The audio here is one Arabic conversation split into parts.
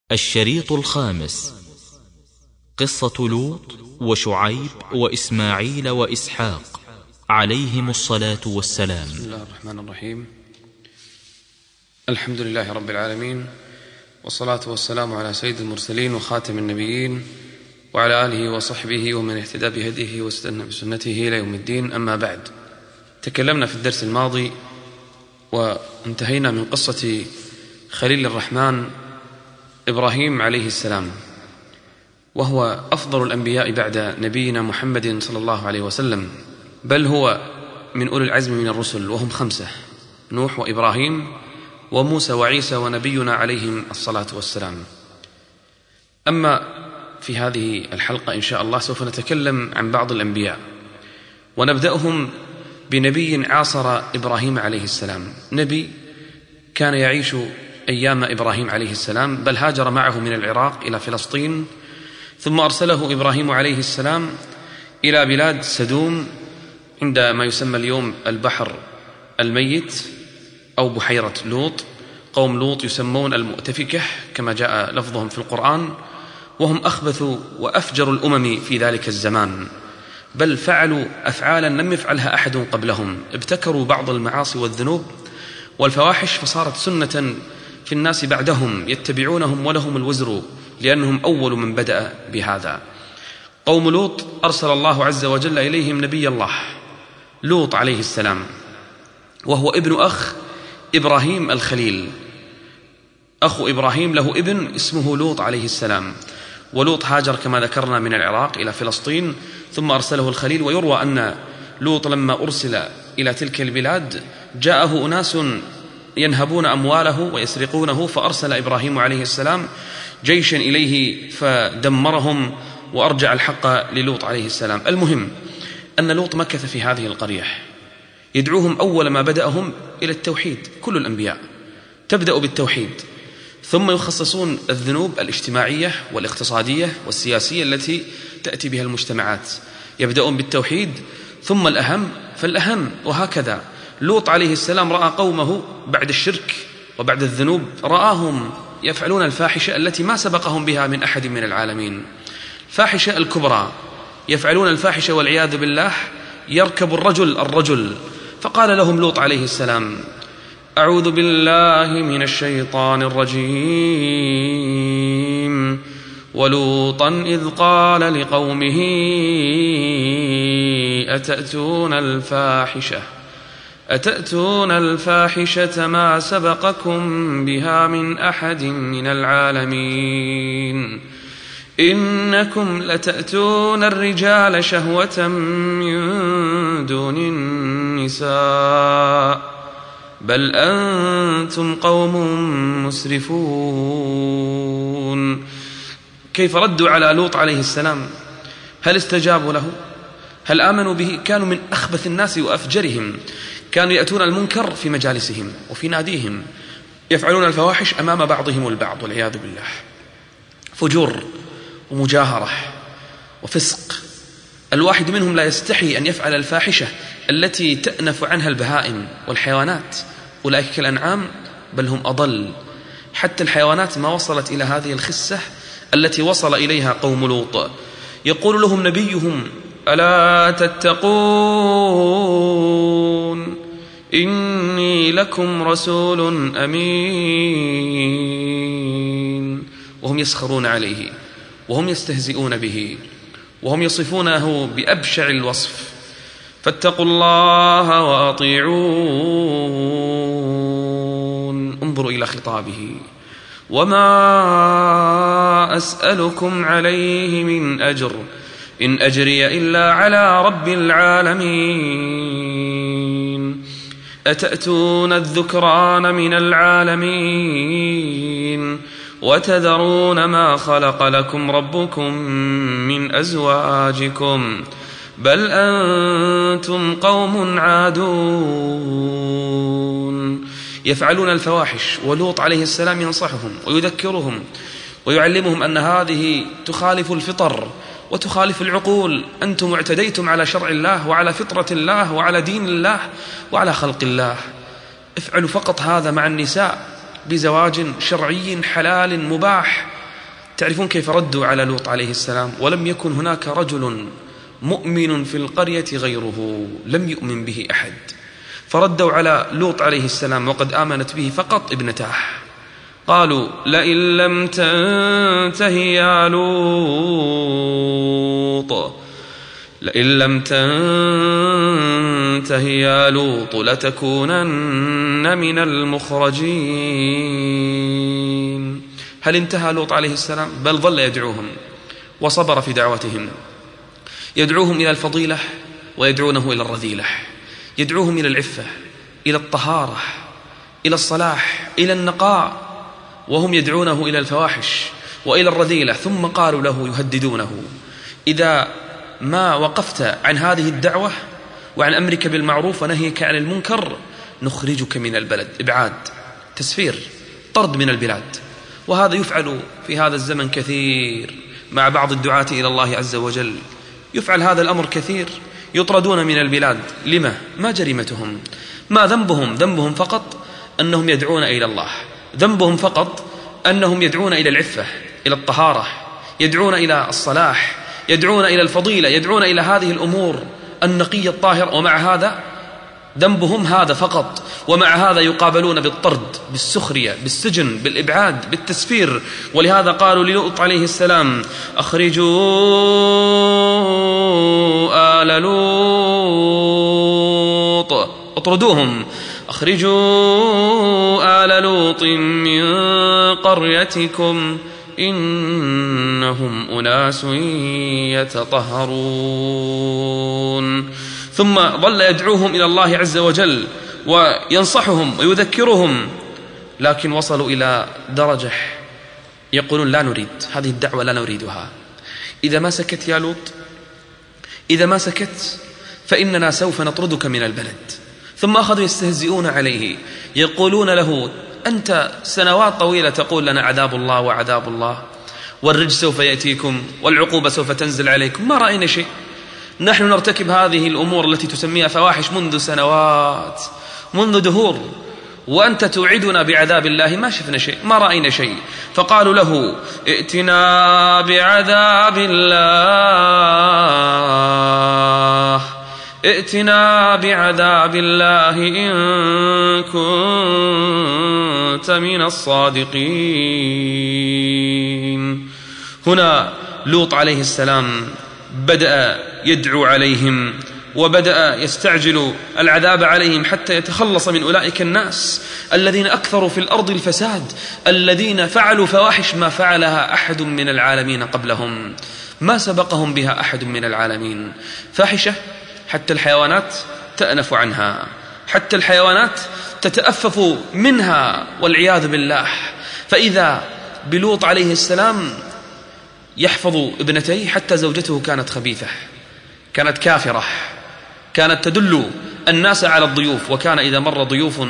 الشريط الخامس: قصة لوط وشعيب وإسماعيل وإسحاق عليهم الصلاة والسلام. بسم الله الرحمن الرحيم. الحمد لله رب العالمين، والصلاة والسلام على سيد المرسلين وخاتم النبيين وعلى آله وصحبه ومن اهتدى بهديه واستنى بسنته إلى يوم الدين. أما بعد، تكلمنا في الدرس الماضي وانتهينا من قصة خليل الرحمن إبراهيم عليه السلام، وهو أفضل الأنبياء بعد نبينا محمد صلى الله عليه وسلم، بل هو من أولي العزم من الرسل، وهم 5: نوح وإبراهيم وموسى وعيسى ونبينا عليهم الصلاة والسلام. أما في هذه الحلقة إن شاء الله سوف نتكلم عن بعض الأنبياء، ونبدأهم بنبي عاصر إبراهيم عليه السلام، نبي كان يعيش أيام إبراهيم عليه السلام، بل هاجر معه من العراق إلى فلسطين، ثم أرسله إبراهيم عليه السلام إلى بلاد سدوم عند ما يسمى اليوم البحر الميت أو بحيرة لوط. قوم لوط يسمون المؤتفكة كما جاء لفظهم في القرآن، وهم أخبث وأفجر الأمم في ذلك الزمان، بل فعلوا أفعالا لم يفعلها أحد قبلهم، ابتكروا بعض المعاصي والذنوب والفواحش، فصارت سنة في الناس بعدهم يتبعونهم ولهم الوزر، لأنهم أول من بدأ بهذا. قوم لوط أرسل الله عز وجل إليهم نبي الله لوط عليه السلام، وهو ابن أخ إبراهيم الخليل. أخو إبراهيم له ابن اسمه لوط عليه السلام، ولوط هاجر كما ذكرنا من العراق إلى فلسطين، ثم أرسله الخليل. ويروى أن لوط لما أرسل إلى تلك البلاد جاءه أناس ينهبون أمواله ويسرقونه، فأرسل إبراهيم عليه السلام جيشا إليه فدمرهم وأرجع الحق للوط عليه السلام. المهم أن لوط مكث في هذه القرية يدعوهم أول ما بدأهم إلى التوحيد. كل الأنبياء تبدأ بالتوحيد، ثم يخصصون الذنوب الاجتماعية والاقتصادية والسياسية التي تأتي بها المجتمعات، يبدأون بالتوحيد ثم الأهم فالأهم، وهكذا. لوط عليه السلام رأى قومه بعد الشرك وبعد الذنوب، رآهم يفعلون الفاحشة التي ما سبقهم بها من أحد من العالمين، الفاحشة الكبرى، يفعلون الفاحشة والعياذ بالله، يركب الرجل. فقال لهم لوط عليه السلام: أعوذ بالله من الشيطان الرجيم. ولوطا إذ قال لقومه أتأتون الفاحشة ما سبقكم بها من أحد من العالمين، إنكم لتأتون الرجال شهوة من دون النساء، بل أنتم قوم مسرفون. كيف ردوا على لوط عليه السلام؟ هل استجابوا له؟ هل آمنوا به؟ كانوا من أخبث الناس وأفجرهم، كانوا يأتون المنكر في مجالسهم وفي ناديهم، يفعلون الفواحش أمام بعضهم البعض والعياذ بالله، فجور ومجاهرة وفسق. الواحد منهم لا يستحي أن يفعل الفاحشة التي تأنف عنها البهائم والحيوانات، أولئك كالأنعام بل هم أضل. حتى الحيوانات ما وصلت إلى هذه الخسة التي وصل إليها قوم لوط. يقول لهم نبيهم: ألا تتقون إني لكم رسول أمين. وهم يسخرون عليه وهم يستهزئون به وهم يصفونه بأبشع الوصف. فاتقوا الله وأطيعون. انظروا إلى خطابه: وما أسألكم عليه من أجر إن أجري إلا على رب العالمين، أتأتون الذكران من العالمين وتذرون ما خلق لكم ربكم من أزواجكم، بل أنتم قوم عادون. يفعلون الفواحش، ولوط عليه السلام ينصحهم ويذكرهم ويعلمهم أن هذه تخالف الفطر وتخالف العقول. أنتم اعتديتم على شرع الله وعلى فطرة الله وعلى دين الله وعلى خلق الله. افعلوا فقط هذا مع النساء بزواج شرعي حلال مباح تعرفون كيف ردوا على لوط عليه السلام؟ ولم يكن هناك رجل مؤمن في القرية غيره، لم يؤمن به أحد، فردوا على لوط عليه السلام وقد آمنت به فقط ابنته. قالوا لئن لم تنته يا لوط، لئن لم تنته يا لوط لتكونن من المخرجين. هل انتهى لوط عليه السلام؟ بل ظل يدعوهم وصبر في دعوتهم، يدعوهم إلى الفضيلة ويدعونه إلى الرذيلة، يدعوهم إلى العفة، إلى الطهارة، إلى الصلاح، إلى النقاء، وهم يدعونه إلى الفواحش وإلى الرذيلة. ثم قالوا له يهددونه: إذا ما وقفت عن هذه الدعوة وعن أمرك بالمعروف ونهيك عن المنكر نخرجك من البلد. إبعاد، تسفير، طرد من البلاد. وهذا يفعل في هذا الزمن كثير مع بعض الدعاة إلى الله عز وجل، يفعل هذا الأمر كثير، يطردون من البلاد. لما؟ ما جريمتهم؟ ما ذنبهم؟ ذنبهم فقط أنهم يدعون إلى الله، ذنبهم فقط أنهم يدعون إلى العفة، إلى الطهارة، يدعون إلى الصلاح، يدعون إلى الفضيلة، يدعون إلى هذه الأمور النقية الطاهرة، ومع هذا ذنبهم هذا فقط. ومع هذا يقابلون بالطرد، بالسخرية، بالسجن، بالإبعاد، بالتسفير. ولهذا قالوا للوط عليه السلام: أخرجوا آل لوط، اطردوهم، أخرجوا آل لوط من قريتكم إنهم أناس يتطهرون. ثم ظل يدعوهم إلى الله عز وجل وينصحهم ويذكرهم، لكن وصلوا إلى درجة يقولون لا نريد هذه الدعوة، لا نريدها. إذا ما سكت يا لوط، إذا ما سكت فإننا سوف نطردك من البلد. ثم أخذوا يستهزئون عليه، يقولون له: أنت سنوات طويلة تقول لنا عذاب الله وعذاب الله، والرجس سوف يأتيكم، والعقوبة سوف تنزل عليكم، ما رأينا شيء. نحن نرتكب هذه الأمور التي تسميها فواحش منذ سنوات، منذ دهور، وأنت توعدنا بعذاب الله، ما شفنا شيء، ما رأينا شيء. فقالوا له: ائتنا بعذاب الله، ائتنا بعذاب الله إن كنت من الصادقين. هنا لوط عليه السلام بدأ يدعو عليهم، وبدأ يستعجل العذاب عليهم حتى يتخلص من أولئك الناس الذين أكثروا في الأرض الفساد، الذين فعلوا فواحش ما فعلها أحد من العالمين قبلهم، ما سبقهم بها أحد من العالمين. فاحشة حتى الحيوانات تأنف عنها، حتى الحيوانات تتأفف منها والعياذ بالله. فإذا بلوط عليه السلام يحفظ ابنتيه، حتى زوجته كانت خبيثة، كانت كافرة، كانت تدل الناس على الضيوف. وكان إذا مر ضيوف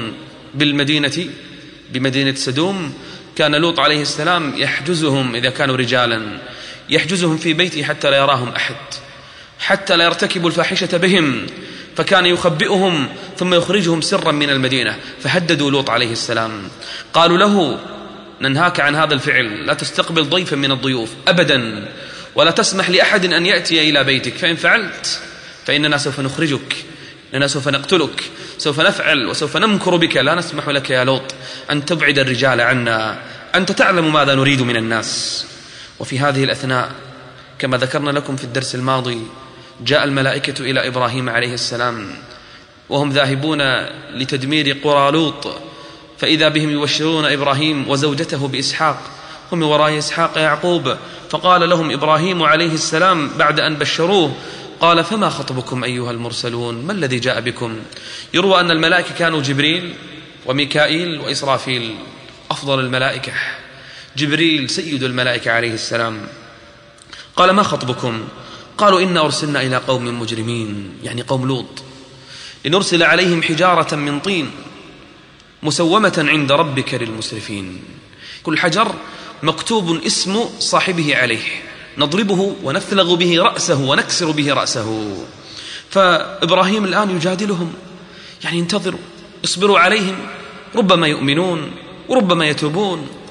بمدينة سدوم كان لوط عليه السلام يحجزهم، إذا كانوا رجالا يحجزهم في بيته حتى لا يراهم أحد، حتى لا يرتكبوا الفاحشة بهم، فكان يخبئهم ثم يخرجهم سرا من المدينة. فهددوا لوط عليه السلام، قالوا له: ننهاك عن هذا الفعل، لا تستقبل ضيفا من الضيوف أبدا، ولا تسمح لأحد أن يأتي إلى بيتك، فإن فعلت فإننا سوف نخرجك، لأننا سوف نقتلك، سوف نفعل وسوف نمكر بك، لا نسمح لك يا لوط أن تبعد الرجال عنا، أنت تعلم ماذا نريد من الناس. وفي هذه الأثناء كما ذكرنا لكم في الدرس الماضي جاء الملائكة إلى إبراهيم عليه السلام وهم ذاهبون لتدمير قرى لوط، فإذا بهم يبشرون إبراهيم وزوجته بإسحاق، هم وراء إسحاق يعقوب. فقال لهم إبراهيم عليه السلام بعد أن بشروه، قال: فما خطبكم أيها المرسلون؟ ما الذي جاء بكم؟ يروى أن الملائكة كانوا جبريل وميكائيل وإسرافيل، أفضل الملائكة، جبريل سيد الملائكة عليه السلام. قال: ما خطبكم؟ قالوا: إنا أرسلنا إلى قوم مجرمين، يعني قوم لوط، لنرسل عليهم حجارة من طين مسومة عند ربك للمسرفين. كل حجر مكتوب اسم صاحبه عليه، نضربه ونفلغ به رأسه ونكسر به رأسه. فإبراهيم الآن يجادلهم، يعني انتظروا، اصبروا عليهم، ربما يؤمنون وربما يتوبون،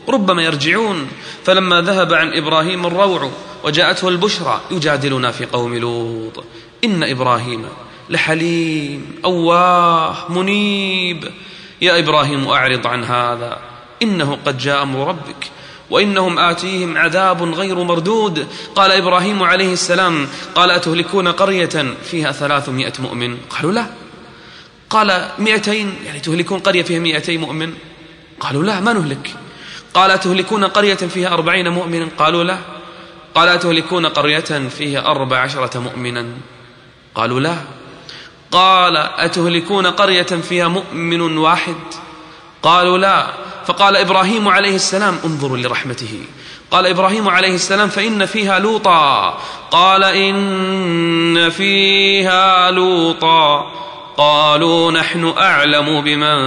ربما يرجعون. فلما ذهب عن إبراهيم الروع وجاءته البشرى يجادلنا في قوم لوط. إن إبراهيم لحليم أواه منيب. يا إبراهيم أعرض عن هذا إنه قد جاء أمر ربك وإنهم آتيهم عذاب غير مردود. قال إبراهيم عليه السلام قال أتهلكون قرية فيها 300 مؤمن؟ قالوا لا. قال 200 يعني تهلكون قرية فيها 200 مؤمن؟ قالوا لا ما نهلك. قال أتهلكون قرية فيها 40 مؤمنا؟ قالوا لا. قال أتهلكون قرية فيها 14 مؤمنا؟ قالوا لا. قال أتهلكون قرية فيها مؤمن واحد؟ قالوا لا. فقال إبراهيم عليه السلام انظروا لرحمته، قال إبراهيم عليه السلام فإن فيها لوطا. قال إن فيها لوطا. قالوا نحن أعلم بمن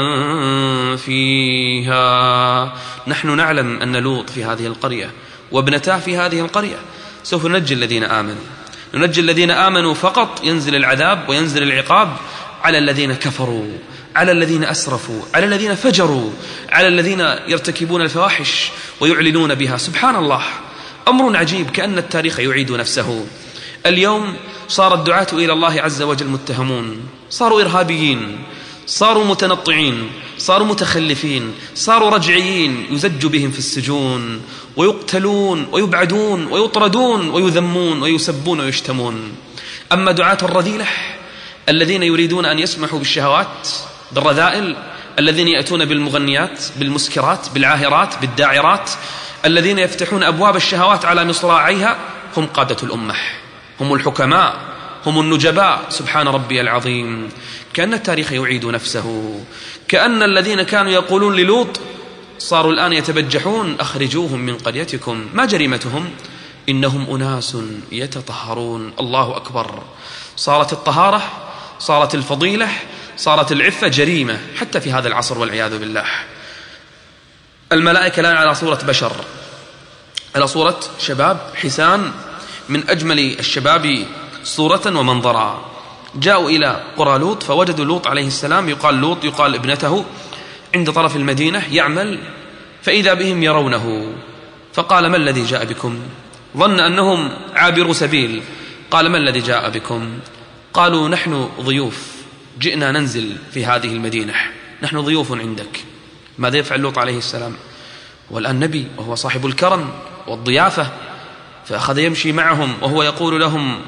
فيها. نحن نعلم أن لوط في هذه القرية وابنتاه في هذه القرية. سوف ننجي الذين آمنوا، ننجي الذين آمنوا فقط. ينزل العذاب وينزل العقاب على الذين كفروا، على الذين أسرفوا، على الذين فجروا، على الذين يرتكبون الفواحش ويعلنون بها. سبحان الله، أمر عجيب كأن التاريخ يعيد نفسه. اليوم صار الدعاة إلى الله عز وجل متهمون، صاروا إرهابيين، صاروا متنطعين، صاروا متخلفين، صاروا رجعيين، يزج بهم في السجون ويقتلون ويبعدون ويطردون ويذمون ويسبون ويشتمون. أما دعاة الرذيلة الذين يريدون أن يسمحوا بالشهوات بالرذائل، الذين يأتون بالمغنيات بالمسكرات بالعاهرات بالداعرات، الذين يفتحون أبواب الشهوات على مصراعيها، هم قادة الأمة، هم الحكماء، هم النجباء. سبحان ربي العظيم. كأن التاريخ يعيد نفسه، كأن الذين كانوا يقولون للوط صاروا الآن يتبجحون أخرجوهم من قريتكم. ما جريمتهم؟ إنهم أناس يتطهرون. الله أكبر. صارت الطهارة، صارت الفضيلة، صارت العفة جريمة حتى في هذا العصر والعياذ بالله. الملائكة الآن على صورة بشر، على صورة شباب حسان من أجمل الشباب صورة ومنظرا. جاءوا إلى قرى لوط فوجدوا لوط عليه السلام، يقال لوط يقال ابنته، عند طرف المدينة يعمل، فإذا بهم يرونه. فقال ما الذي جاء بكم؟ ظن أنهم عابروا سبيل. قال ما الذي جاء بكم؟ قالوا نحن ضيوف جئنا ننزل في هذه المدينة، نحن ضيوف عندك. ماذا يفعل لوط عليه السلام؟ والآن نبي وهو صاحب الكرم والضيافة، فأخذ يمشي معهم وهو يقول لهم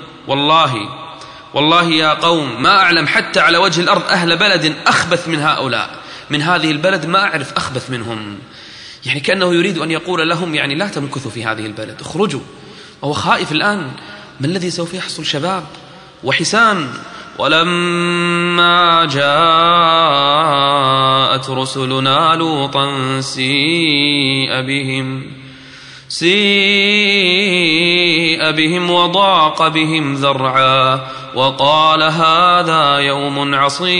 والله يا قوم ما أعلم حتى على وجه الأرض أهل بلد أخبث من هؤلاء، من هذه البلد ما أعرف أخبث منهم. يعني كأنه يريد أن يقول لهم يعني لا تمكثوا في هذه البلد، اخرجوا. وهو خائف الآن ما الذي سوف يحصل. شباب وحسان. ولما جاءت رسلنا لوطا سيء بهم وضاق بهم ذرعا وقال هذا يوم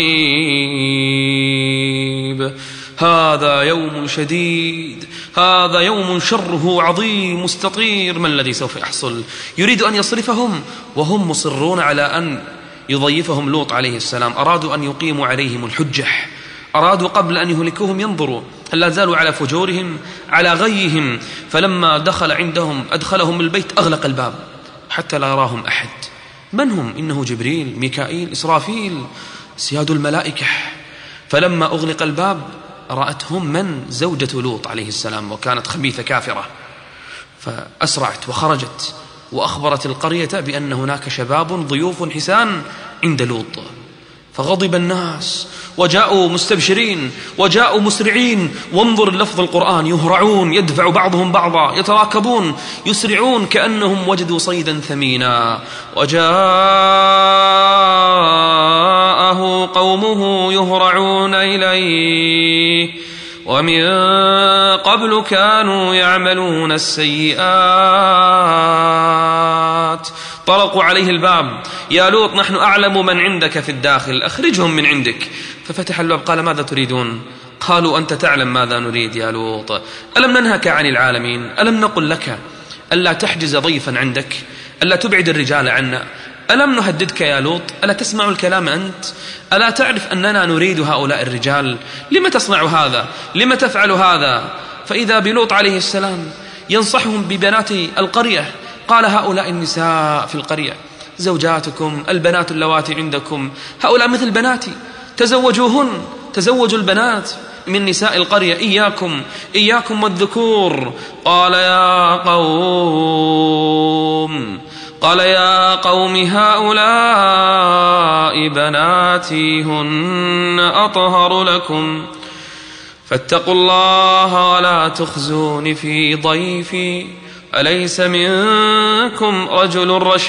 عصيب، هذا يوم شديد، هذا يوم شره عظيم مستطير. ما الذي سوف يحصل؟ يريد أن يصرفهم وهم مصرون على أن يضيفهم لوط عليه السلام. أرادوا أن يقيموا عليهم الحجة، أرادوا قبل أن يهلكوهم ينظروا هل لا زالوا على فجورهم على غيهم. فلما دخل عندهم أدخلهم البيت أغلق الباب حتى لا يراهم أحد. من هم؟ إنه جبريل ميكائيل إسرافيل سياد الملائكة. فلما أغلق الباب رأتهم من؟ زوجة لوط عليه السلام، وكانت خبيثة كافرة، فأسرعت وخرجت وأخبرت القرية بأن هناك شباب ضيوف حسان عند لوط. فغضب الناس وجاءوا مستبشرين وجاءوا مسرعين. وانظر لفظ القرآن، يهرعون، يدفع بعضهم بعضا، يتراكبون، يسرعون كأنهم وجدوا صيدا ثمينا. وجاءه قومه يهرعون إليه ومن قبل كانوا يعملون السيئات. طرقوا عليه الباب، يا لوط نحن أعلم من عندك في الداخل، أخرجهم من عندك. ففتح الباب قال ماذا تريدون؟ قالوا أنت تعلم ماذا نريد يا لوط، ألم ننهك عن العالمين؟ ألم نقل لك ألا تحجز ضيفا عندك، ألا تبعد الرجال عنا؟ ألم نهددك يا لوط؟ ألا تسمع الكلام أنت؟ ألا تعرف أننا نريد هؤلاء الرجال؟ لم تصنع هذا؟ لم تفعل هذا؟ فإذا بلوط عليه السلام ينصحهم ببنات القرية. قال هؤلاء النساء في القرية زوجاتكم البنات اللواتي عندكم هؤلاء مثل بناتي تزوجوهن، تزوجوا البنات من نساء القرية، إياكم والذكور. قال يا قوم هؤلاء بناتي هن أطهر لكم فاتقوا الله ولا تخزون في ضيفي أليس منكم رجل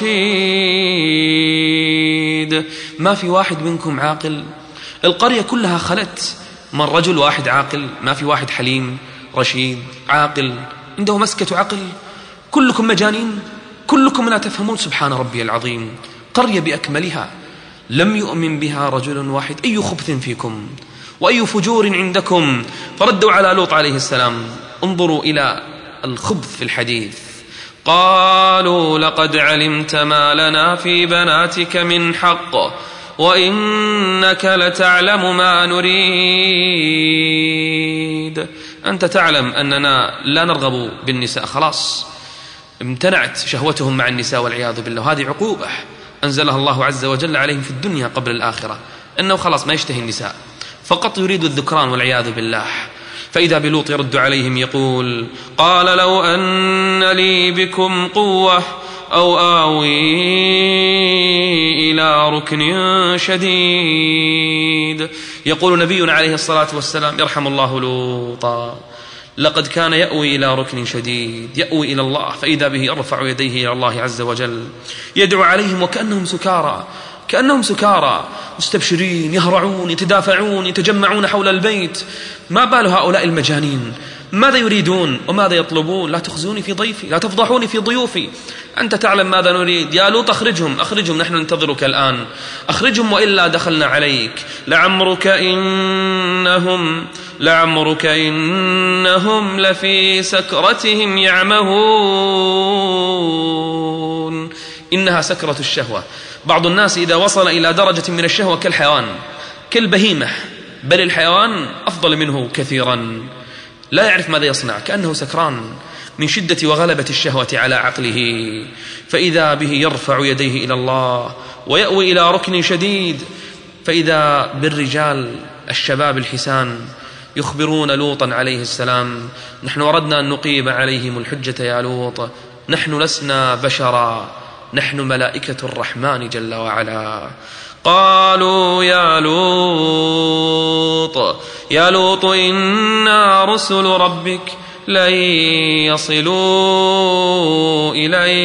رشيد. ما في واحد منكم عاقل؟ القرية كلها خلت من رجل واحد عاقل، ما في واحد حليم رشيد عاقل عنده مسكة عقل. كلكم مجانين، كلكم لا تفهمون. سبحان ربي العظيم، قرية بأكملها لم يؤمن بها رجل واحد. أي خبث فيكم وأي فجور عندكم. فردوا على لوط عليه السلام. انظروا إلى الخبث في الحديث. قالوا لقد علمت ما لنا في بناتك من حق وإنك لتعلم ما نريد. أنت تعلم أننا لا نرغب بالنساء، خلاص امتنعت شهوتهم مع النساء والعياذ بالله. هذه عقوبة أنزلها الله عز وجل عليهم في الدنيا قبل الآخرة، أنه خلاص ما يشتهي النساء، فقط يريد الذكران والعياذ بالله. فإذا بلوط يرد عليهم يقول قال لو أن لي بكم قوة أو آوي إلى ركن شديد. يقول نبينا عليه الصلاة والسلام يرحم الله لوطا لقد كان يأوي إلى ركن شديد، يأوي إلى الله، فإذا به يرفع يديه إلى الله عز وجل يدعو عليهم وكأنهم سكارى مستبشرين يهرعون يتدافعون يتجمعون حول البيت. ما بال هؤلاء المجانين؟ ماذا يريدون وماذا يطلبون؟ لا تخزوني في ضيفي، لا تفضحوني في ضيوفي. أنت تعلم ماذا نريد. يا لوط أخرجهم نحن ننتظرك الآن، أخرجهم وإلا دخلنا عليك. لعمرك إنهم لفي سكرتهم يعمهون. إنها سكرة الشهوة. بعض الناس إذا وصل إلى درجة من الشهوة كالحيوان كالبهيمة، بل الحيوان أفضل منه كثيرا، لا يعرف ماذا يصنع، كأنه سكران من شدة وغلبة الشهوة على عقله. فإذا به يرفع يديه إلى الله ويأوي إلى ركن شديد. فإذا بالرجال الشباب الحسان يخبرون لوطا عليه السلام نحن أردنا أن نقيم عليهم الحجة يا لوط، نحن لسنا بشرا، نحن ملائكة الرحمن جل وعلا. قالوا يا لوط إنا رسل ربك لن يصلوا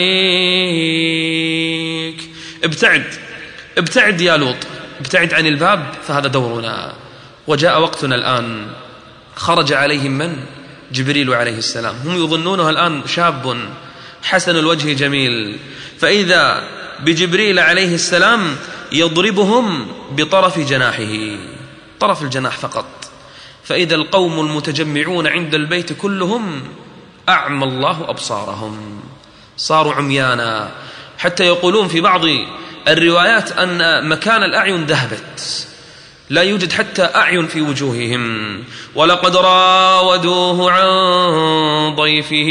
إليك. ابتعد يا لوط، ابتعد عن الباب، فهذا دورنا وجاء وقتنا الآن. خرج عليهم من؟ جبريل عليه السلام. هم يظنونه الآن شاب حسن الوجه جميل، فإذا بجبريل عليه السلام يضربهم بطرف جناحه، طرف الجناح فقط. فإذا القوم المتجمعون عند البيت كلهم أعمى الله أبصارهم، صاروا عميانا، حتى يقولون في بعض الروايات أن مكان الأعين ذهبت، لا يوجد حتى أعين في وجوههم. ولقد راودوه عن ضيفه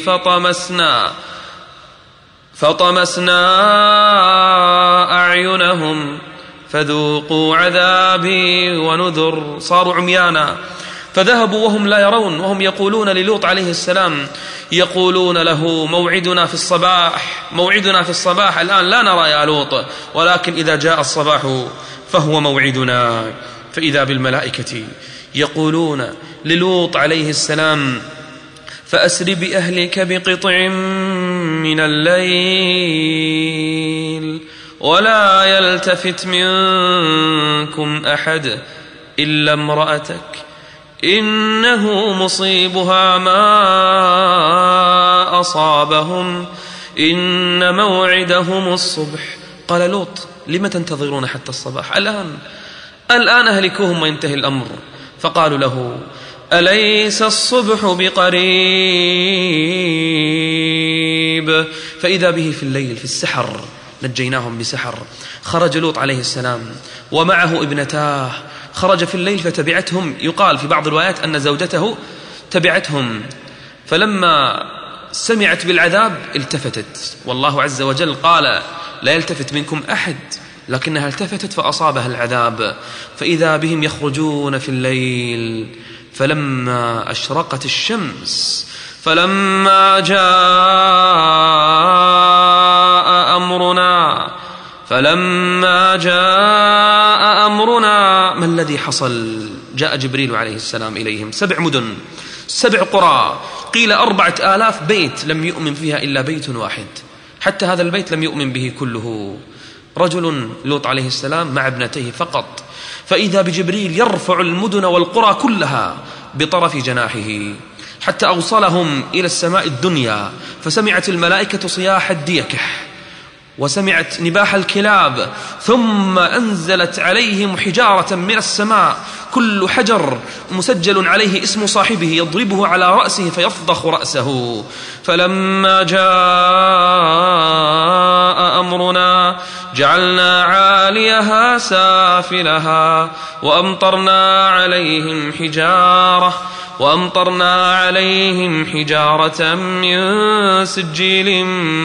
فطمسنا أعينهم فذوقوا عذابي ونذر. صاروا عميانا، فذهبوا وهم لا يرون، وهم يقولون للوط عليه السلام، يقولون له موعدنا في الصباح الآن لا نرى يا لوط، ولكن إذا جاء الصباح فهو موعدنا. فإذا بالملائكة يقولون للوط عليه السلام فأسر بأهلك بقطع من الليل ولا يلتفت منكم أحد إلا امرأتك إنه مصيبها ما أصابهم إن موعدهم الصبح. قال لوط لم تنتظرون حتى الصباح؟ الآن أهلكوهم وينتهي الأمر. فقالوا له أليس الصبح بقريب؟ فإذا به في الليل في السحر، نجيناهم بسحر. خرج لوط عليه السلام ومعه ابنتاه، خرج في الليل فتبعتهم. يقال في بعض الروايات أن زوجته تبعتهم، فلما سمعت بالعذاب التفتت، والله عز وجل قال لا يلتفت منكم أحد، لكنها التفتت فأصابها العذاب، فإذا بهم يخرجون في الليل فلما أشرقت الشمس فلما جاء أمرنا ما الذي حصل؟ جاء جبريل عليه السلام إليهم 7 مدن 7 قرى، قيل 4000 بيت لم يؤمن فيها إلا بيت واحد، حتى هذا البيت لم يؤمن به كله، رجل لوط عليه السلام مع ابنتيه فقط، فإذا بجبريل يرفع المدن والقرى كلها بطرف جناحه حتى أوصلهم إلى السماء الدنيا، فسمعت الملائكة صياح الديكح وسمعت نباح الكلاب، ثم أنزلت عليهم حجارة من السماء، كل حجر مسجل عليه اسم صاحبه يضربه على رأسه فيفضخ رأسه. فلما جاء أمرنا جعلنا عاليها سافلها وأمطرنا عليهم حجارة من سجيل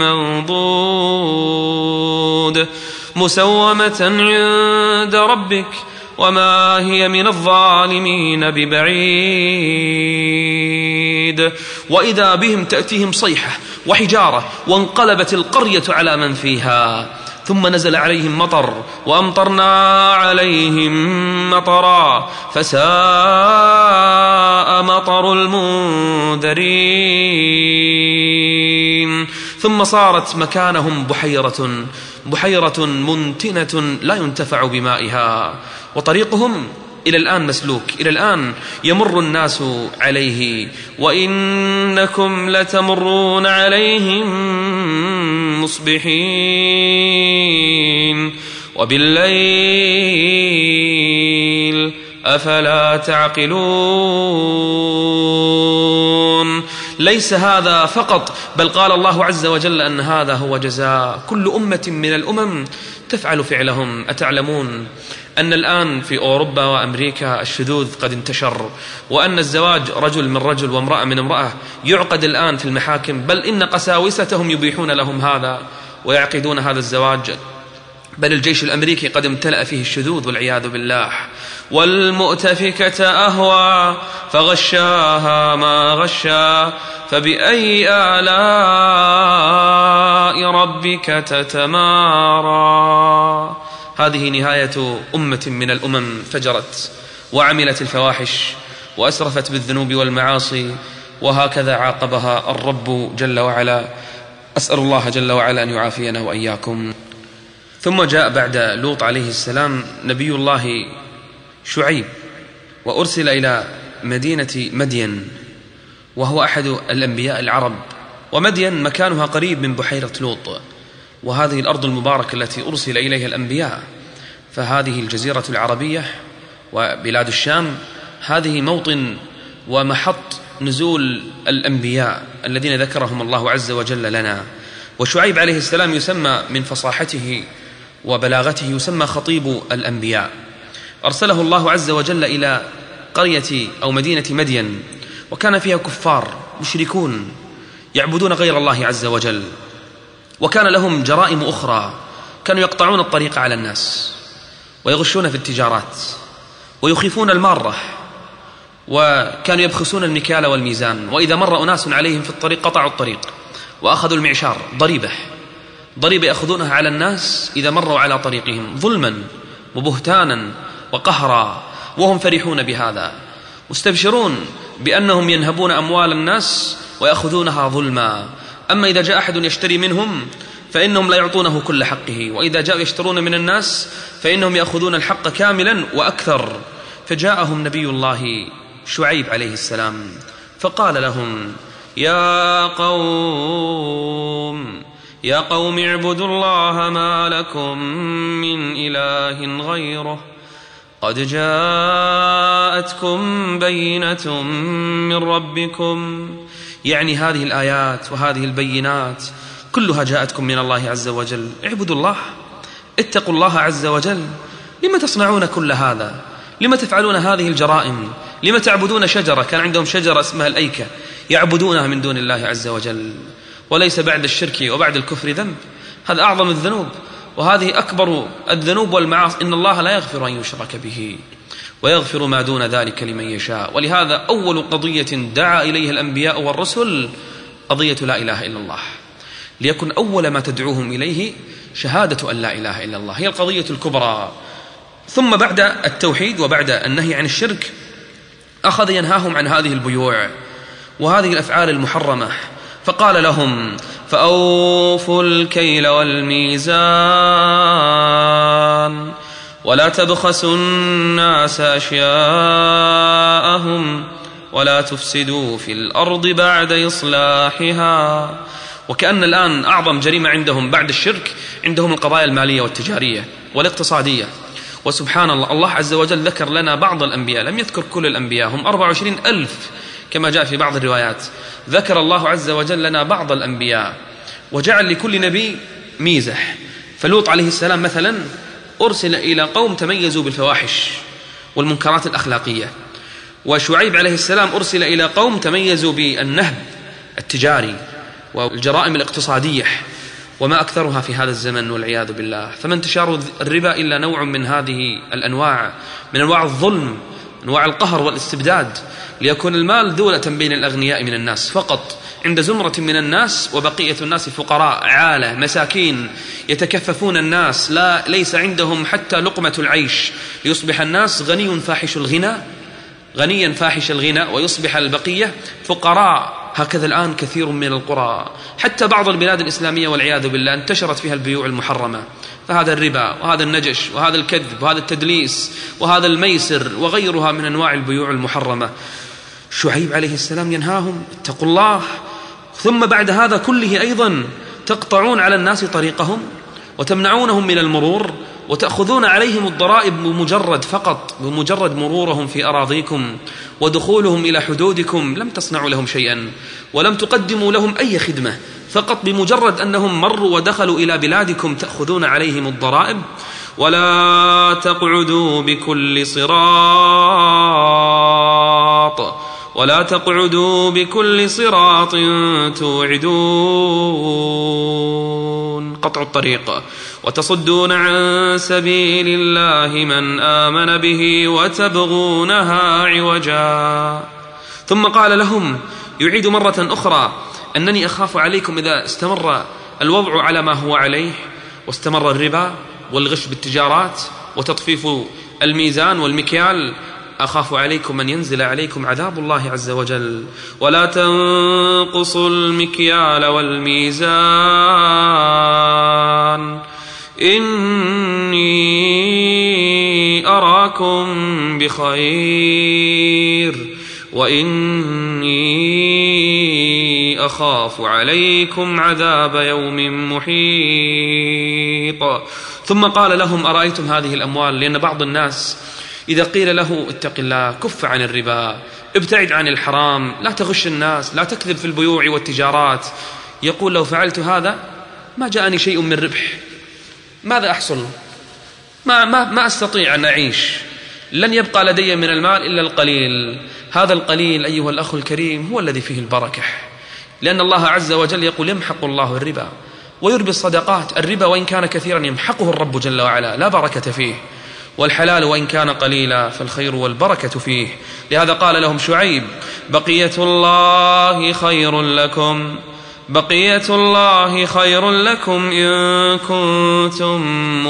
منضود مسومة عند ربك وما هي من الظالمين ببعيد. وإذا بهم تأتيهم صيحة وحجارة وانقلبت القرية على من فيها، ثم نزل عليهم مطر وأمطرنا عليهم مطرا فساء مطر المنذرين. ثم صارت مكانهم بحيرة منتنة لا ينتفع بمائها، وطريقهم إلى الآن مسلوك، إلى الآن يمر الناس عليه، وإنكم لتمرون عليهم مصبحين وبالليل أفلا تعقلون. ليس هذا فقط، بل قال الله عز وجل أن هذا هو جزاء كل أمة من الأمم تفعل فعلهم. أتعلمون أن الآن في أوروبا وأمريكا الشذوذ قد انتشر، وأن الزواج رجل من رجل وامرأة من امرأة يعقد الآن في المحاكم، بل إن قساوستهم يبيحون لهم هذا ويعقدون هذا الزواج، بل الجيش الأمريكي قد امتلأ فيه الشذوذ والعياذ بالله. والمؤتفكة أهوى فغشاها ما غشا فبأي آلاء ربك تتمارى. هذه نهاية أمة من الأمم فجرت وعملت الفواحش وأسرفت بالذنوب والمعاصي، وهكذا عاقبها الرب جل وعلا. أسأل الله جل وعلا أن يعافينا وإياكم. ثم جاء بعد لوط عليه السلام نبي الله شعيب، وأرسل إلى مدينة مدين، وهو أحد الأنبياء العرب، ومدين مكانها قريب من بحيرة لوط، وهذه الأرض المباركة التي أرسل إليها الأنبياء. فهذه الجزيرة العربية وبلاد الشام هذه موطن ومحط نزول الأنبياء الذين ذكرهم الله عز وجل لنا. وشعيب عليه السلام يسمى من فصاحته وبلاغته يسمى خطيب الأنبياء. أرسله الله عز وجل إلى قرية أو مدينة مدين، وكان فيها كفار مشركون يعبدون غير الله عز وجل، وكان لهم جرائم أخرى، كانوا يقطعون الطريق على الناس ويغشون في التجارات ويخيفون المارة، وكانوا يبخسون المكيال والميزان، وإذا مر أناس عليهم في الطريق قطعوا الطريق وأخذوا المعشار ضريبة يأخذونها على الناس إذا مروا على طريقهم ظلما وبهتانا وقهرا، وهم فرحون بهذا مستبشرون بأنهم ينهبون أموال الناس ويأخذونها ظلما. أما إذا جاء أحد يشتري منهم فإنهم لا يعطونه كل حقه، وإذا جاءوا يشترون من الناس فإنهم يأخذون الحق كاملا وأكثر. فجاءهم نبي الله شعيب عليه السلام فقال لهم يا قوم اعبدوا الله ما لكم من إله غيره قد جاءتكم بينة من ربكم. يعني هذه الآيات وهذه البينات كلها جاءتكم من الله عز وجل. اعبدوا الله، اتقوا الله عز وجل. لما تصنعون كل هذا؟ لما تفعلون هذه الجرائم؟ لما تعبدون شجرة؟ كان عندهم شجرة اسمها الأيكة يعبدونها من دون الله عز وجل. وليس بعد الشرك وبعد الكفر ذنب، هذا أعظم الذنوب، وهذه أكبر الذنوب والمعاصي. إن الله لا يغفر أن يشرك به ويغفر ما دون ذلك لمن يشاء. ولهذا أول قضية دعا إليها الأنبياء والرسل قضية لا إله إلا الله، ليكن أول ما تدعوهم إليه شهادة أن لا إله إلا الله، هي القضية الكبرى. ثم بعد التوحيد وبعد النهي عن الشرك أخذ ينهاهم عن هذه البيوع وهذه الأفعال المحرمة، فقال لهم: فأوفوا الكيل والميزان ولا تبخسوا الناس أشياءهم ولا تفسدوا في الأرض بعد إصلاحها. وكأن الآن أعظم جريمة عندهم بعد الشرك عندهم القضايا المالية والتجارية والاقتصادية. وسبحان الله، الله عز وجل ذكر لنا بعض الأنبياء، لم يذكر كل الأنبياء، هم 24,000 كما جاء في بعض الروايات. ذكر الله عز وجل لنا بعض الأنبياء وجعل لكل نبي ميزة. فلوط عليه السلام مثلا أرسل إلى قوم تميزوا بالفواحش والمنكرات الأخلاقية، وشعيب عليه السلام أرسل إلى قوم تميزوا بالنهب التجاري والجرائم الاقتصادية، وما أكثرها في هذا الزمن والعياذ بالله. فما انتشار الربا إلا نوع من هذه الأنواع، من أنواع الظلم، أنواع القهر والاستبداد، ليكون المال دولة بين الأغنياء من الناس فقط عند زمرة من الناس، وبقية الناس فقراء عالة مساكين يتكففون الناس، ليس عندهم حتى لقمة العيش، ليصبح الناس غنيا فاحش الغنى ويصبح البقية فقراء. هكذا الآن كثير من القرى، حتى بعض البلاد الإسلامية والعياذ بالله انتشرت فيها البيوع المحرمة، فهذا الربا وهذا النجش وهذا الكذب وهذا التدليس وهذا الميسر وغيرها من أنواع البيوع المحرمة. شعيب عليه السلام ينهاهم: اتقوا الله. ثم بعد هذا كله أيضا تقطعون على الناس طريقهم وتمنعونهم من المرور وتأخذون عليهم الضرائب بمجرد مرورهم في أراضيكم ودخولهم إلى حدودكم. لم تصنعوا لهم شيئا ولم تقدموا لهم أي خدمة، فقط بمجرد أنهم مروا ودخلوا إلى بلادكم تأخذون عليهم الضرائب. ولا تقعدوا بكل صراط توعدون، قطع الطريق، وتصدون عن سبيل الله من آمن به وتبغونها عوجا. ثم قال لهم يعيد مرة أخرى: أنني أخاف عليكم إذا استمر الوضع على ما هو عليه واستمر الربا والغش بالتجارات وتطفيف الميزان والمكيال، أخاف عليكم أن ينزل عليكم عذاب الله عز وجل. ولا تنقصوا المكيال والميزان إني أراكم بخير وإني أخاف عليكم عذاب يوم محيط. ثم قال لهم: أرأيتم هذه الأموال؟ لأن بعض الناس إذا قيل له اتق الله، كف عن الربا، ابتعد عن الحرام، لا تغش الناس، لا تكذب في البيوع والتجارات، يقول: لو فعلت هذا ما جاءني شيء من ربح، ماذا أحصل؟ ما أستطيع أن أعيش، لن يبقى لدي من المال إلا القليل. هذا القليل أيها الأخ الكريم هو الذي فيه البركة، لأن الله عز وجل يقول: يمحق الله الربا ويربي الصدقات. الربا وإن كان كثيرا يمحقه الرب جل وعلا، لا بركة فيه، والحلال وإن كان قليلا فالخير والبركة فيه. لهذا قال لهم شعيب: بقية الله خير لكم إن كنتم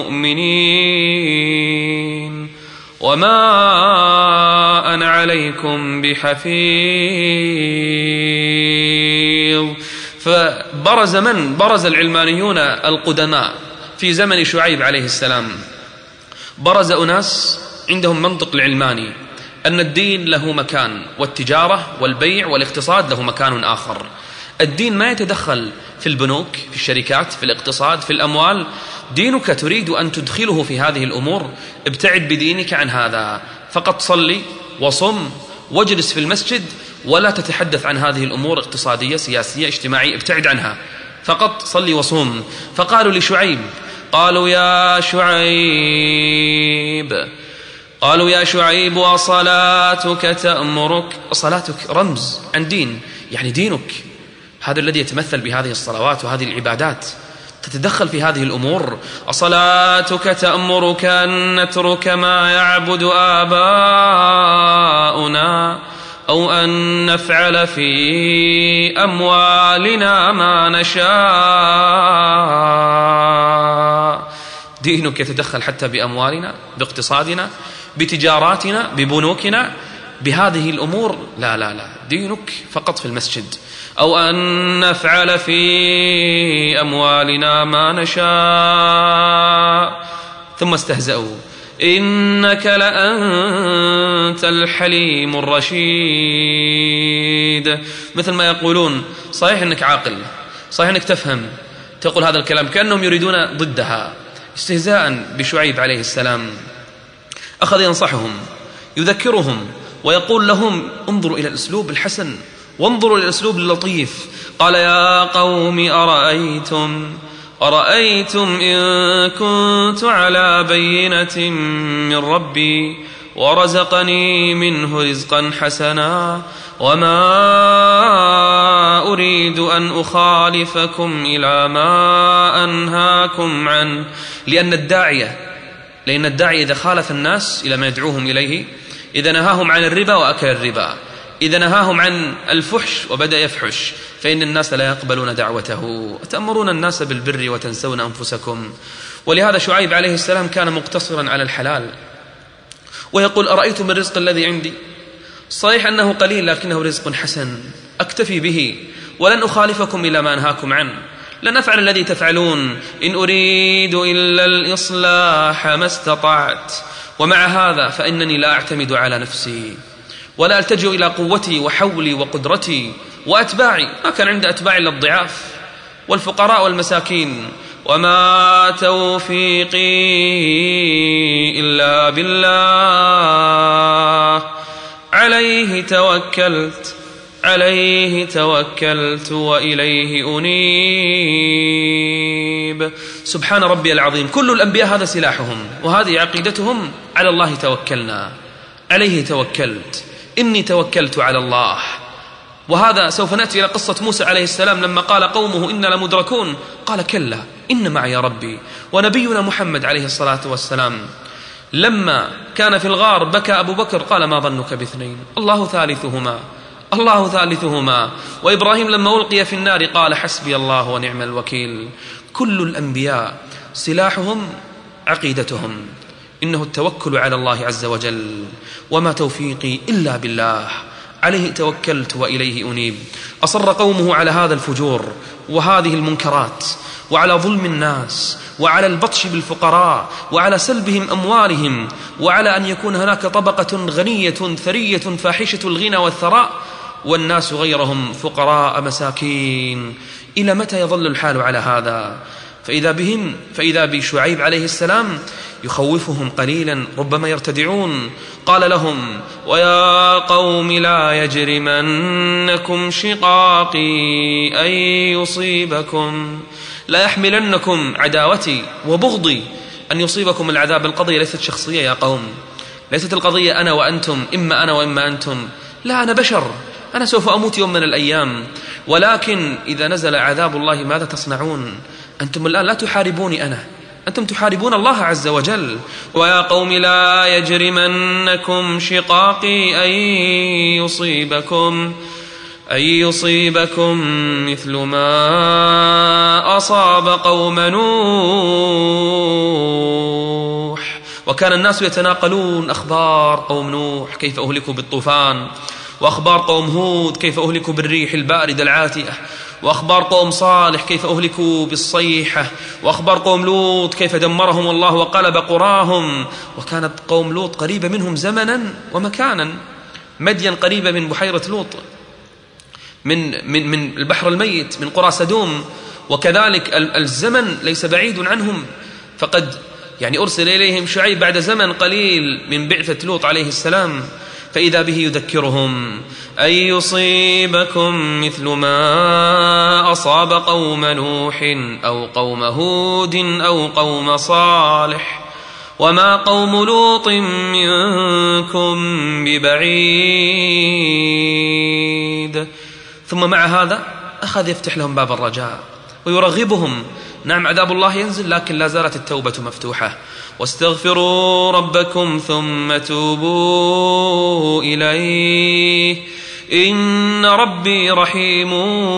مؤمنين وما أنا عليكم بحفيظ. برز العلمانيون القدماء في زمن شعيب عليه السلام، برز أناس عندهم منطق العلماني أن الدين له مكان، والتجارة والبيع والاقتصاد له مكان آخر. الدين ما يتدخل في البنوك، في الشركات، في الاقتصاد، في الأموال. دينك تريد أن تدخله في هذه الأمور، ابتعد بدينك عن هذا، فقط صلي وصم واجلس في المسجد ولا تتحدث عن هذه الأمور اقتصادية سياسية اجتماعية، ابتعد عنها، فقط صلي وصوم. فقالوا لشعيب، قالوا: يا شعيب قالوا يا شعيب وصلاتك تأمرك. صلاتك رمز عن دين، يعني دينك هذا الذي يتمثل بهذه الصلوات وهذه العبادات، تتدخل في هذه الأمور. أصلاتك تأمرك أن نترك ما يعبد آباؤنا أو أن نفعل في أموالنا ما نشاء. دينك يتدخل حتى بأموالنا، باقتصادنا، بتجاراتنا، ببنوكنا، بهذه الأمور. لا لا لا، دينك فقط في المسجد. أو أن نفعل في أموالنا ما نشاء. ثم استهزأوا إنك لأنت الحليم الرشيد. مثل ما يقولون صحيح أنك عاقل، صحيح أنك تفهم، تقول هذا الكلام، كأنهم يريدون ضدها استهزاء بشعيب عليه السلام. أخذ ينصحهم، يذكرهم، ويقول لهم انظروا إلى الأسلوب الحسن وانظروا إلى الأسلوب اللطيف. قال يا قوم أرأيتم إن كنت على بينة من ربي ورزقني منه رزقا حسنا وما أريد أن أخالفكم إلى ما أنهاكم عنه. لأن الداعية إذا خالف الناس إلى ما يدعوهم إليه، إذا نهاهم عن الربا وأكل الربا، إذا نهاهم عن الفحش وبدأ يفحش، فإن الناس لا يقبلون دعوته. أتأمرون الناس بالبر وتنسون أنفسكم. ولهذا شعيب عليه السلام كان مقتصرا على الحلال، ويقول أرأيتم الرزق الذي عندي، صحيح أنه قليل لكنه رزق حسن أكتفي به ولن أخالفكم إلى ما أنهاكم عنه، لن أفعل الذي تفعلون، إن أريد إلا الإصلاح ما استطعت، ومع هذا فإنني لا أعتمد على نفسي ولا ألتجئ إلى قوتي وحولي وقدرتي وأتباعي، ما كان عند أتباعي إلا الضعاف والفقراء والمساكين. وما توفيقي إلا بالله عليه توكلت وإليه أنيب. سبحان ربي العظيم. كل الأنبياء هذا سلاحهم وهذه عقيدتهم، على الله توكلنا، عليه توكلت، إني توكلت على الله. وهذا سوف نأتي إلى قصة موسى عليه السلام لما قال قومه إنا لمدركون، قال كلا إن معي ربي. ونبينا محمد عليه الصلاة والسلام لما كان في الغار بكى أبو بكر، قال ما ظنك باثنين الله ثالثهما. وإبراهيم لما ألقي في النار قال حسبي الله ونعم الوكيل. كل الأنبياء سلاحهم عقيدتهم، إنه التوكل على الله عز وجل. وما توفيقي إلا بالله عليه توكلت وإليه أنيب. أصر قومه على هذا الفجور وهذه المنكرات وعلى ظلم الناس وعلى البطش بالفقراء وعلى سلبهم أموالهم وعلى أن يكون هناك طبقة غنية ثرية فاحشة الغنى والثراء والناس غيرهم فقراء مساكين. إلى متى يظل الحال على هذا؟ فإذا بشعيب عليه السلام يخوفهم قليلا، ربما يرتدعون. قال لهم ويا قوم لا يجرمنكم شقاقي أن يصيبكم، لا يحملنكم عداوتي وبغضي أن يصيبكم العذاب. القضية ليست شخصية يا قوم، ليست القضية أنا وأنتم، إما أنا وإما أنتم، لا، أنا بشر، أنا سوف أموت يوم من الأيام، ولكن إذا نزل عذاب الله ماذا تصنعون؟ أنتم الآن لا تحاربوني أنا، أنتم تحاربون الله عز وجل. ويا قوم لا يجرمنكم شقاقي أن يصيبكم مثل ما أصاب قوم نوح. وكان الناس يتناقلون أخبار قوم نوح كيف أهلكوا بالطوفان، وأخبار قوم هود كيف أهلكوا بالريح الباردة العاتية، وأخبار قوم صالح كيف أهلكوا بالصيحة، وأخبار قوم لوط كيف دمرهم الله وقلب قراهم. وكانت قوم لوط قريبة منهم زمنا ومكانا، مدين قريبة من بحيرة لوط، من البحر الميت، من قرى سدوم، وكذلك الزمن ليس بعيد عنهم، فقد أرسل إليهم شعيب بعد زمن قليل من بعثة لوط عليه السلام. فإذا به يذكرهم أن يصيبكم مثل ما أصاب قوم نوح أو قوم هود أو قوم صالح. وما قوم لوط منكم ببعيد. ثم مع هذا أخذ يفتح لهم باب الرجاء ويرغبهم. نعم عذاب الله ينزل، لكن لا زالت التوبة مفتوحة. واستغفروا ربكم ثم توبوا إليه إن ربي رحيم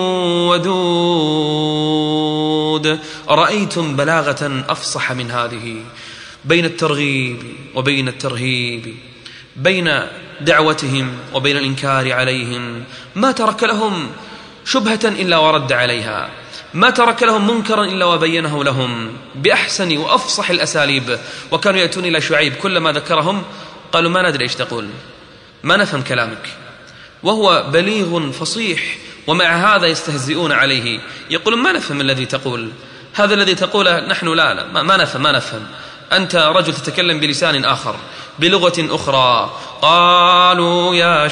ودود. أرأيتم بلاغة أفصح من هذه بين الترغيب وبين الترهيب، بين دعوتهم وبين الإنكار عليهم؟ ما ترك لهم شبهة إلا ورد عليها، ما ترك لهم منكرا إلا وبينه لهم بأحسن وأفصح الأساليب. وكانوا يأتون إلى شعيب كلما ذكرهم قالوا ما ندري إيش تقول، ما نفهم كلامك، وهو بليغ فصيح، ومع هذا يستهزئون عليه، يقولون ما نفهم الذي تقول، هذا الذي تقوله نحن لا ما نفهم، أنت رجل تتكلم بلسان آخر بلغة أخرى. قالوا يا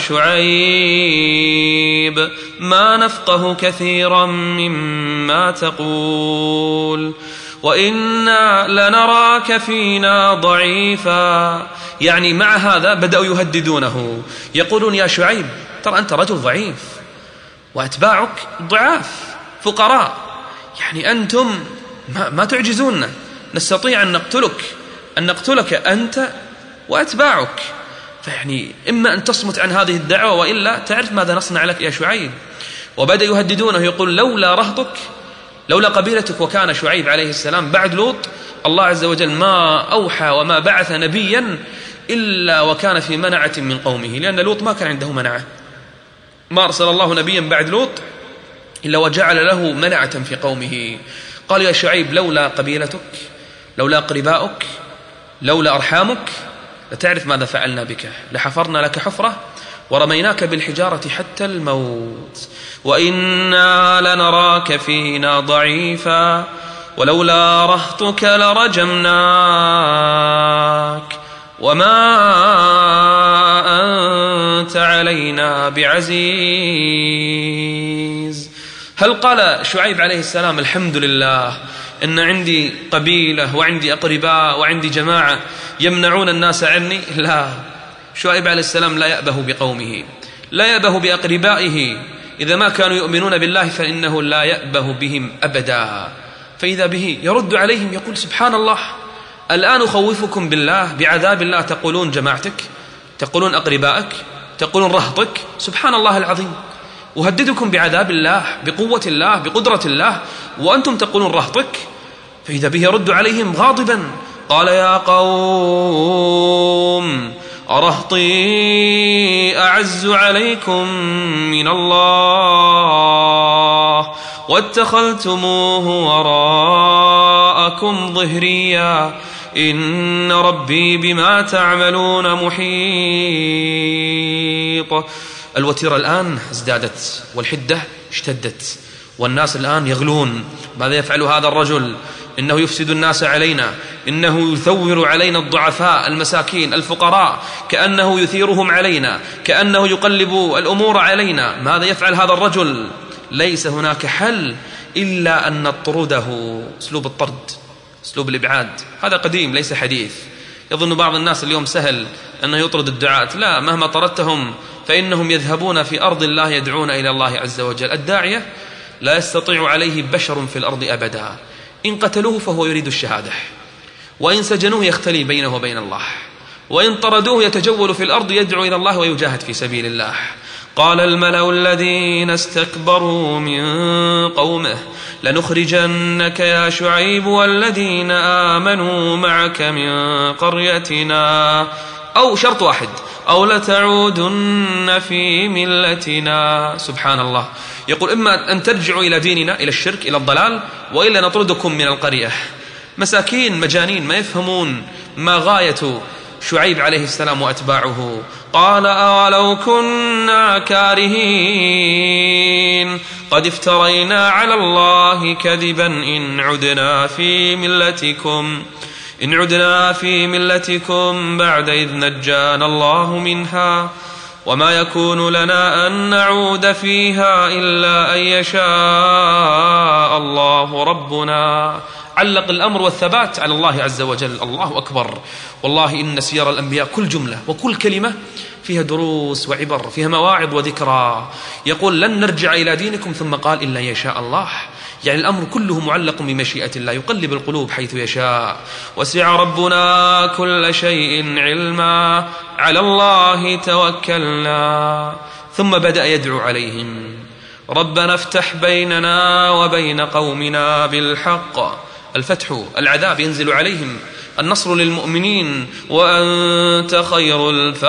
شعيب ما نفقه كثيرا مما تقول وإنا لنراك فينا ضعيفا. يعني مع هذا بدأوا يهددونه، يقولون يا شعيب ترى أنت رجل ضعيف وأتباعك ضعاف فقراء، يعني أنتم ما تعجزوننا، نستطيع أن نقتلك أنت وأتباعك، فيعني إما أن تصمت عن هذه الدعوة وإلا تعرف ماذا نصنع لك يا شعيب. وبدأ يهددونه، يقول لولا رهطك، لولا قبيلتك. وكان شعيب عليه السلام بعد لوط الله عز وجل ما أوحى وما بعث نبيا إلا وكان في منعة من قومه، لأن لوط ما كان عنده منعة، ما أرسل الله نبيا بعد لوط إلا وجعل له منعة في قومه. قال يا شعيب لولا قبيلتك، لولا أقرباؤك، لولا أرحامك لتعرف ماذا فعلنا بك، لحفرنا لك حفرة ورميناك بالحجارة حتى الموت، وإنا لنراك فينا ضعيفا ولولا رهطك لرجمناك وما أنت علينا بعزيز. هل قال شعيب عليه السلام الحمد لله إن عندي قبيلة وعندي أقرباء وعندي جماعة يمنعون الناس عني؟ لا، شعيب عليه السلام لا يأبه بقومه، لا يأبه بأقربائه، إذا ما كانوا يؤمنون بالله فإنه لا يأبه بهم أبدا. فإذا به يرد عليهم يقول سبحان الله، الآن أخوفكم بالله بعذاب الله تقولون جماعتك، تقولون أقربائك، تقولون رهطك، سبحان الله العظيم، أهددكم بعذاب الله بقوة الله بقدرة الله وأنتم تقولون رهطك. فإذا به يرد عليهم غاضبا قال يا قوم أرهطي أعز عليكم من الله واتخذتموه وراءكم ظهريا إن ربي بما تعملون محيط. الوتيرة الآن ازدادت والحدة اشتدت والناس الآن يغلون. ماذا يفعل هذا الرجل؟ إنه يفسد الناس علينا، إنه يثور علينا الضعفاء المساكين الفقراء، كأنه يثيرهم علينا، كأنه يقلب الأمور علينا. ماذا يفعل هذا الرجل؟ ليس هناك حل إلا أن نطرده. أسلوب الطرد، أسلوب الإبعاد، هذا قديم ليس حديث. يظن بعض الناس اليوم سهل أنه يطرد الدعاة، لا، مهما طردتهم فإنهم يذهبون في أرض الله يدعون إلى الله عز وجل. الداعية لا يستطيع عليه بشر في الأرض أبدا، إن قتلوه فهو يريد الشهادة، وإن سجنوه يختلي بينه وبين الله، وإن طردوه يتجول في الأرض يدعو إلى الله ويجاهد في سبيل الله. قال الملأ الذين استكبروا من قومه لنخرجنك يا شعيب والذين آمنوا معك من قريتنا، أو شرط واحد، أو لتعودن في ملتنا. سبحان الله، يقول إما أن ترجعوا إلى ديننا، إلى الشرك، إلى الضلال، وإلا نطردكم من القرية. مساكين مجانين ما يفهمون ما غاية شعيب عليه السلام وأتباعه. قال أولو كنا كارهين قد افترينا على الله كذبا إن عدنا في ملتكم بعد إذ نجانا الله منها وما يكون لنا أن نعود فيها إلا أن يشاء الله ربنا. علق الأمر والثبات على الله عز وجل. الله أكبر. والله إن سير الأنبياء كل جملة وكل كلمة فيها دروس وعبر، فيها مواعظ وذكرى. يقول لن نرجع إلى دينكم ثم قال إلا يشاء الله، يعني الأمر كله معلق بمشيئة الله، يقلب القلوب حيث يشاء. وسع ربنا كل شيء علما، على الله توكلنا. ثم بدأ يدعو عليهم: ربنا افتح بيننا وبين قومنا بالحق. الفتح، العذاب ينزل عليهم، النصر للمؤمنين، وأنت خير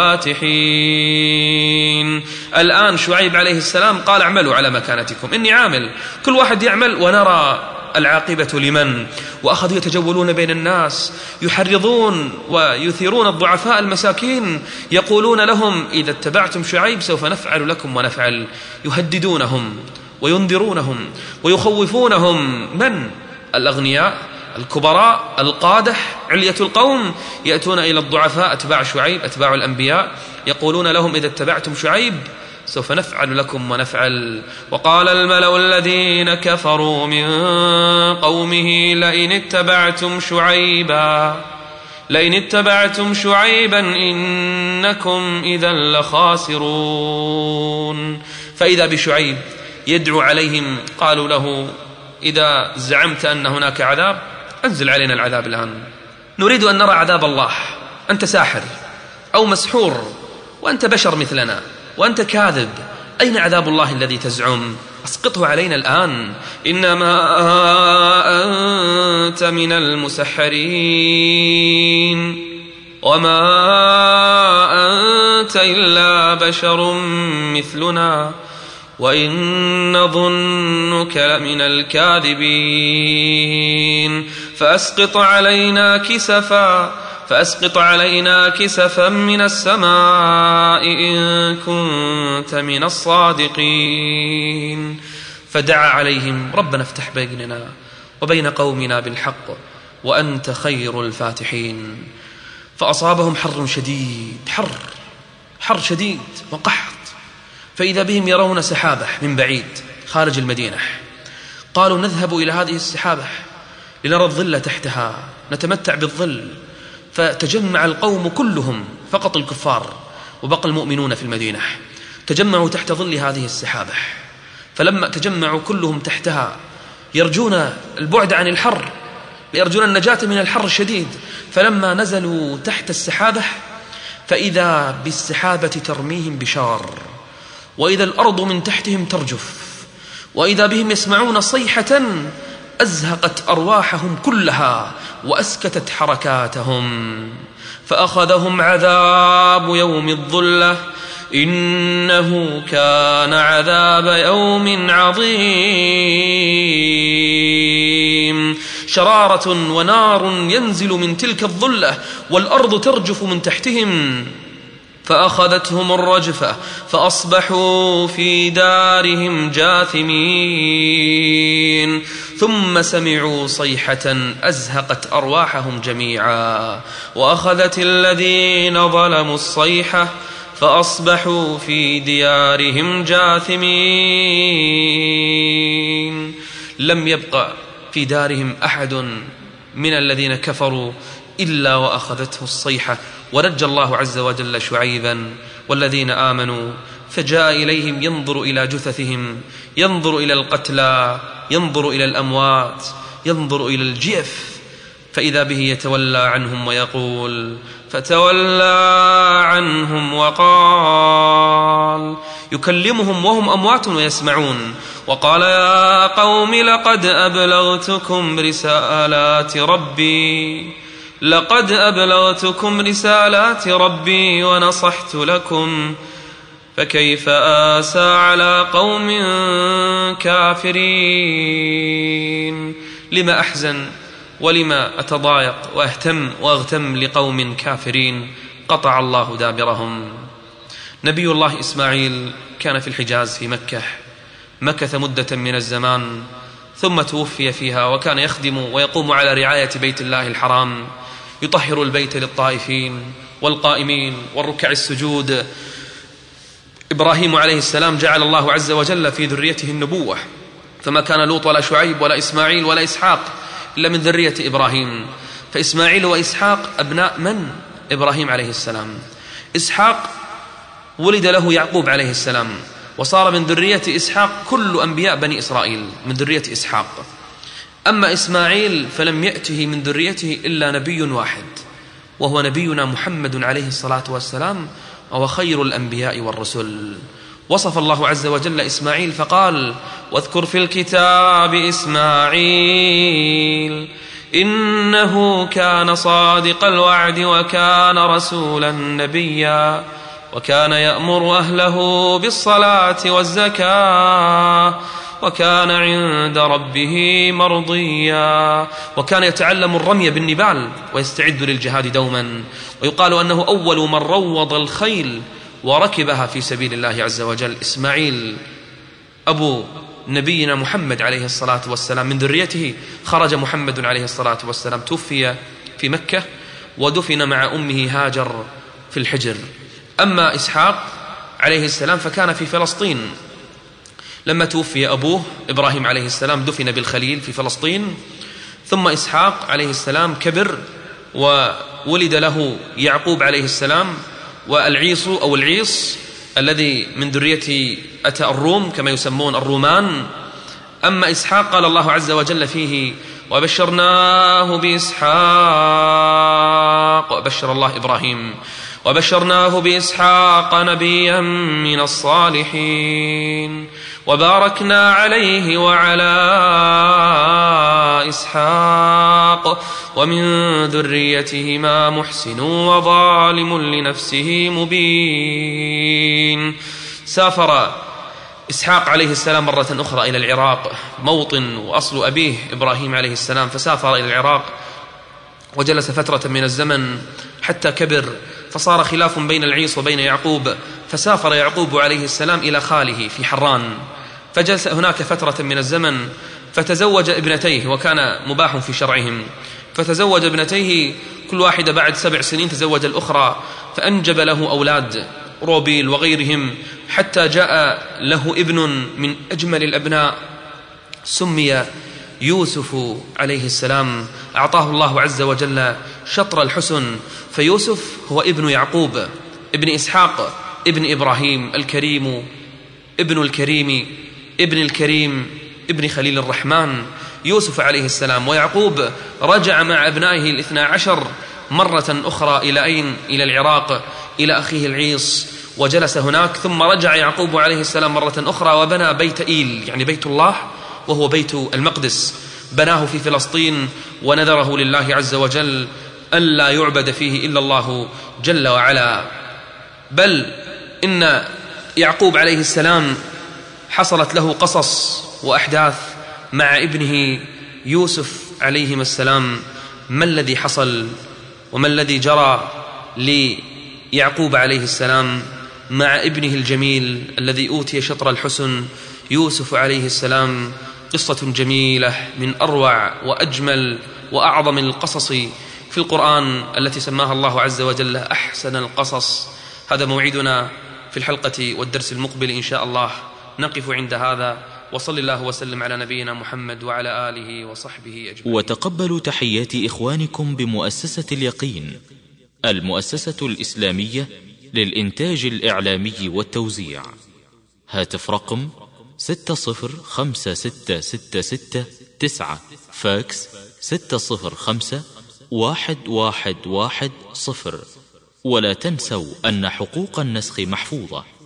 الفاتحين. الآن شعيب عليه السلام قال: اعملوا على مكانتكم إني عامل. كل واحد يعمل ونرى العاقبة لمن. وأخذوا يتجولون بين الناس، يحرضون ويثيرون الضعفاء المساكين، يقولون لهم: إذا اتبعتم شعيب سوف نفعل لكم ونفعل. يهددونهم وينذرونهم ويخوفونهم. من؟ الأغنياء، الكبراء، القادة، علية القوم، يأتون إلى الضعفاء أتباع شعيب، أتباع الأنبياء، يقولون لهم: إذا اتبعتم شعيب سوف نفعل لكم ونفعل. وقال الملأ الذين كفروا من قومه: لئن اتبعتم شعيبا إنكم إذا لخاسرون. فإذا بشعيب يدعو عليهم، قالوا له: إذا زعمت أن هناك عذاب أنزل علينا العذاب الآن، نريد أن نرى عذاب الله. أنت ساحر أو مسحور، وأنت بشر مثلنا، وأنت كاذب، أين عذاب الله الذي تزعم؟ أسقطه علينا الآن. إنما أنت من المسحرين وما أنت إلا بشر مثلنا وإن نظنك لمن الكاذبين. فأسقط علينا كسفا من السماء إن كنت من الصادقين. فدعا عليهم: ربنا افتح بيننا وبين قومنا بالحق وأنت خير الفاتحين. فأصابهم حر شديد، حر شديد وقحط. فإذا بهم يرون سحابة من بعيد خارج المدينة. قالوا: نذهب إلى هذه السحابة لنرى الظل تحتها، نتمتع بالظل. فتجمع القوم كلهم، فقط الكفار وبقى المؤمنون في المدينة، تجمعوا تحت ظل هذه السحابة. فلما تجمعوا كلهم تحتها يرجون البعد عن الحر، يرجون النجاة من الحر الشديد. فلما نزلوا تحت السحابة فإذا بالسحابة ترميهم بشار، وإذا الأرض من تحتهم ترجف، وإذا بهم يسمعون صيحة أزهقت أرواحهم كلها وأسكتت حركاتهم. فأخذهم عذاب يوم الظلة إنه كان عذاب يوم عظيم. شرارة ونار ينزل من تلك الظلة والأرض ترجف من تحتهم. فأخذتهم الرجفة فأصبحوا في دارهم جاثمين. ثم سمعوا صيحة أزهقت أرواحهم جميعا، وأخذت الذين ظلموا الصيحة فأصبحوا في ديارهم جاثمين. لم يبقى في دارهم أحد من الذين كفروا إلا وأخذته الصيحة. ونجى الله عز وجل شعيبا والذين آمنوا، فجاء إليهم ينظر إلى جثثهم، ينظر إلى القتلى، ينظر إلى الأموات، ينظر إلى الجيف، فإذا به يتولى عنهم ويقول: فتولى عنهم وقال، يكلمهم وهم أموات ويسمعون، وقال: يا قوم لقد أبلغتكم رسالات ربي ونصحت لكم، فكيف آسى على قوم كافرين. لما أحزن ولما أتضايق وأهتم وأغتم لقوم كافرين قطع الله دابرهم. نبي الله إسماعيل كان في الحجاز في مكة، مكث مدة من الزمان ثم توفي فيها، وكان يخدم ويقوم على رعاية بيت الله الحرام، يطهر البيت للطائفين والقائمين والركع السجود. إبراهيم عليه السلام جعل الله عز وجل في ذريته النبوة، فما كان لوط ولا شعيب ولا إسماعيل ولا إسحاق إلا من ذرية إبراهيم. فإسماعيل وإسحاق أبناء من؟ إبراهيم عليه السلام. إسحاق ولد له يعقوب عليه السلام، وصار من ذرية إسحاق كل أنبياء بني إسرائيل من ذرية إسحاق. أما إسماعيل فلم يأته من ذريته إلا نبي واحد، وهو نبينا محمد عليه الصلاة والسلام، وهو خير الأنبياء والرسل. وصف الله عز وجل إسماعيل فقال: واذكر في الكتاب إسماعيل إنه كان صادق الوعد وكان رسولا نبيا وكان يأمر أهله بالصلاة والزكاة وكان عند ربه مرضيا. وكان يتعلم الرمي بالنبال ويستعد للجهاد دوما، ويقال أنه أول من روض الخيل وركبها في سبيل الله عز وجل. إسماعيل أبو نبينا محمد عليه الصلاة والسلام، من ذريته خرج محمد عليه الصلاة والسلام، توفي في مكة ودفن مع أمه هاجر في الحجر. أما إسحاق عليه السلام فكان في فلسطين لما توفي أبوه إبراهيم عليه السلام، دفن بالخليل في فلسطين. ثم إسحاق عليه السلام كبر وولد له يعقوب عليه السلام، والعيص أو العيص الذي من ذريته أتى الروم كما يسمون الرومان. أما إسحاق قال الله عز وجل فيه: وبشرناه بإسحاق، بشر الله إبراهيم، وبشرناه بإسحاق نبيا من الصالحين وباركنا عليه وعلى إسحاق ومن ذريتهما محسن وظالم لنفسه مبين. سافر إسحاق عليه السلام مرة أخرى إلى العراق، موطن وأصل أبيه إبراهيم عليه السلام، فسافر إلى العراق وجلس فترة من الزمن حتى كبر، فصار خلاف بين العيص وبين يعقوب، فسافر يعقوب عليه السلام إلى خاله في حران، فجلس هناك فترة من الزمن، فتزوج ابنتيه، وكان مباح في شرعهم، فتزوج ابنتيه كل واحدة بعد 7 سنين تزوج الأخرى، فأنجب له أولاد روبيل وغيرهم، حتى جاء له ابن من أجمل الأبناء سمي يوسف عليه السلام. أعطاه الله عز وجل شطر الحسن، فيوسف هو ابن يعقوب ابن إسحاق ابن إبراهيم الكريم ابن الكريم ابن الكريم ابن خليل الرحمن يوسف عليه السلام. ويعقوب رجع مع أبنائه 12 مرة أخرى إلى أين؟ إلى العراق، إلى أخيه العيص، وجلس هناك. ثم رجع يعقوب عليه السلام مرة أخرى وبنى بيت إيل، يعني بيت الله، وهو بيت المقدس، بناه في فلسطين ونذره لله عز وجل ألا يعبد فيه إلا الله جل وعلا. بل إن يعقوب عليه السلام حصلت له قصص وأحداث مع ابنه يوسف عليهما السلام. ما الذي حصل وما الذي جرى ليعقوب عليه السلام مع ابنه الجميل الذي أوتي شطر الحسن يوسف عليه السلام؟ قصة جميلة من أروع وأجمل وأعظم القصص في القرآن التي سماها الله عز وجل أحسن القصص. هذا موعدنا في الحلقة والدرس المقبل إن شاء الله. نقف عند هذا، وصل الله وسلم على نبينا محمد وعلى آله وصحبه أجمعين. وتقبلوا تحيات إخوانكم بمؤسسة اليقين، المؤسسة الإسلامية للإنتاج الإعلامي والتوزيع. هاتف رقم 605666 فاكس 605-1110. ولا تنسوا أن حقوق النسخ محفوظة.